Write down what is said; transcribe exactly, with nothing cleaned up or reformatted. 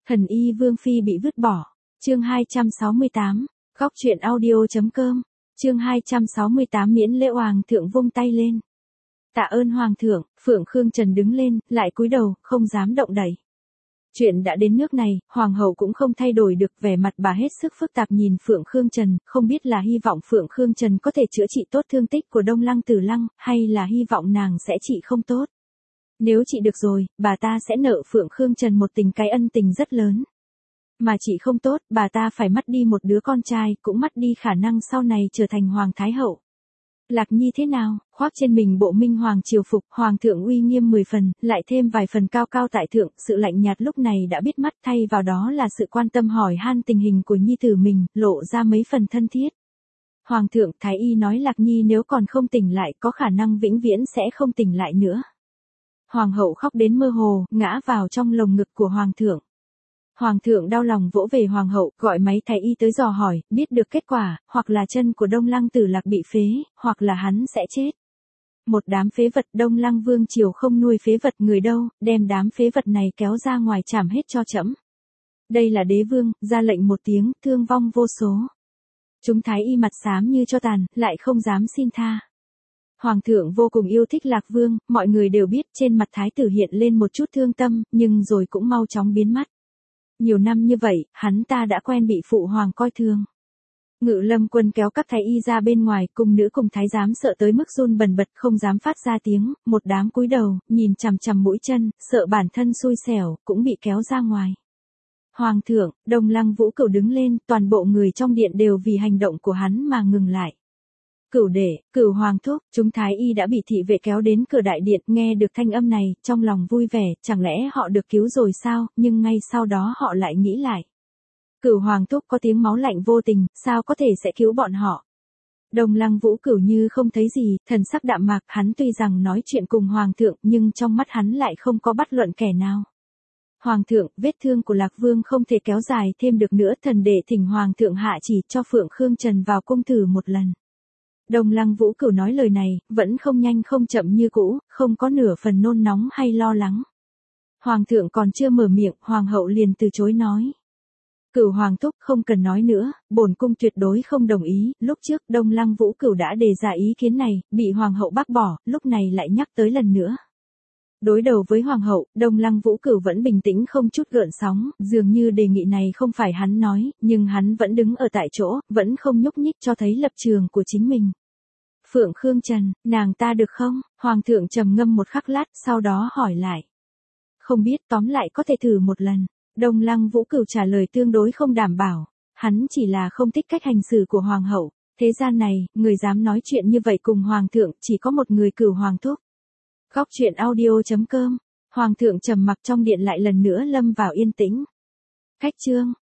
Thần y Vương Phi bị vứt bỏ. Chương hai trăm sáu mươi tám. Góc truyện audio.com. Chương hai trăm sáu mươi tám miễn lễ hoàng thượng vung tay lên. Tạ ơn hoàng thượng, Phượng Khương Trần đứng lên, lại cúi đầu, không dám động đậy. Chuyện đã đến nước này, hoàng hậu cũng không thay đổi được, vẻ mặt bà hết sức phức tạp nhìn Phượng Khương Trần, không biết là hy vọng Phượng Khương Trần có thể chữa trị tốt thương tích của Đông Lăng Tử Lăng, hay là hy vọng nàng sẽ trị không tốt. Nếu trị được rồi, bà ta sẽ nợ Phượng Khương Trần một tình cái ân tình rất lớn. Mà trị không tốt, bà ta phải mất đi một đứa con trai, cũng mất đi khả năng sau này trở thành Hoàng Thái Hậu. Lạc Nhi thế nào, khoác trên mình bộ minh hoàng triều phục, hoàng thượng uy nghiêm mười phần, lại thêm vài phần cao cao tại thượng, sự lạnh nhạt lúc này đã biết mắt, thay vào đó là sự quan tâm hỏi han tình hình của nhi tử mình, lộ ra mấy phần thân thiết. Hoàng thượng, Thái y nói Lạc Nhi nếu còn không tỉnh lại, có khả năng vĩnh viễn sẽ không tỉnh lại nữa. Hoàng hậu khóc đến mơ hồ, ngã vào trong lồng ngực của hoàng thượng. Hoàng thượng đau lòng vỗ về hoàng hậu, gọi máy thái y tới dò hỏi, biết được kết quả, hoặc là chân của Đông Lăng Tử Lạc bị phế, hoặc là hắn sẽ chết. Một đám phế vật, Đông Lăng Vương triều không nuôi phế vật người đâu, đem đám phế vật này kéo ra ngoài trảm hết cho trẫm. Đây là đế vương, ra lệnh một tiếng, thương vong vô số. Chúng thái y mặt xám như cho tàn, lại không dám xin tha. Hoàng thượng vô cùng yêu thích Lạc Vương, mọi người đều biết trên mặt thái tử hiện lên một chút thương tâm, nhưng rồi cũng mau chóng biến mất. Nhiều năm như vậy, hắn ta đã quen bị phụ hoàng coi thường. Ngự Lâm Quân kéo các thái y ra bên ngoài, cung nữ cùng thái giám sợ tới mức run bần bật không dám phát ra tiếng, một đám cúi đầu, nhìn chằm chằm mũi chân, sợ bản thân xui xẻo, cũng bị kéo ra ngoài. Hoàng thượng, Đông Lăng Vũ Cửu đứng lên, toàn bộ người trong điện đều vì hành động của hắn mà ngừng lại. Cửu đệ, Cửu hoàng thúc, chúng thái y đã bị thị vệ kéo đến cửa đại điện, nghe được thanh âm này, trong lòng vui vẻ, chẳng lẽ họ được cứu rồi sao, nhưng ngay sau đó họ lại nghĩ lại. Cửu hoàng thúc có tiếng máu lạnh vô tình, sao có thể sẽ cứu bọn họ. Đông Lăng Vũ Cửu như không thấy gì, thần sắc đạm mạc, hắn tuy rằng nói chuyện cùng hoàng thượng, nhưng trong mắt hắn lại không có bất luận kẻ nào. Hoàng thượng, vết thương của Lạc Vương không thể kéo dài thêm được nữa, thần đệ thỉnh hoàng thượng hạ chỉ cho Phượng Khương Trần vào cung thử một lần. Đông Lăng Vũ Cửu nói lời này, vẫn không nhanh không chậm như cũ, không có nửa phần nôn nóng hay lo lắng. Hoàng thượng còn chưa mở miệng, hoàng hậu liền từ chối nói. Cửu hoàng thúc không cần nói nữa, bổn cung tuyệt đối không đồng ý, lúc trước Đông Lăng Vũ Cửu đã đề ra ý kiến này, bị hoàng hậu bác bỏ, lúc này lại nhắc tới lần nữa. Đối đầu với hoàng hậu, Đông Lăng Vũ Cửu vẫn bình tĩnh không chút gợn sóng, dường như đề nghị này không phải hắn nói, nhưng hắn vẫn đứng ở tại chỗ, vẫn không nhúc nhích cho thấy lập trường của chính mình. Phượng Khương Trần, nàng ta được không? Hoàng thượng trầm ngâm một khắc lát, sau đó hỏi lại. Không biết, tóm lại có thể thử một lần. Đông Lăng Vũ Cửu trả lời tương đối không đảm bảo, hắn chỉ là không thích cách hành xử của hoàng hậu. Thế gian này, người dám nói chuyện như vậy cùng hoàng thượng, chỉ có một người, Cửu hoàng thúc. Góc truyện audio.com. Hoàng thượng trầm mặc trong điện lại lần nữa lâm vào yên tĩnh. Khách trương.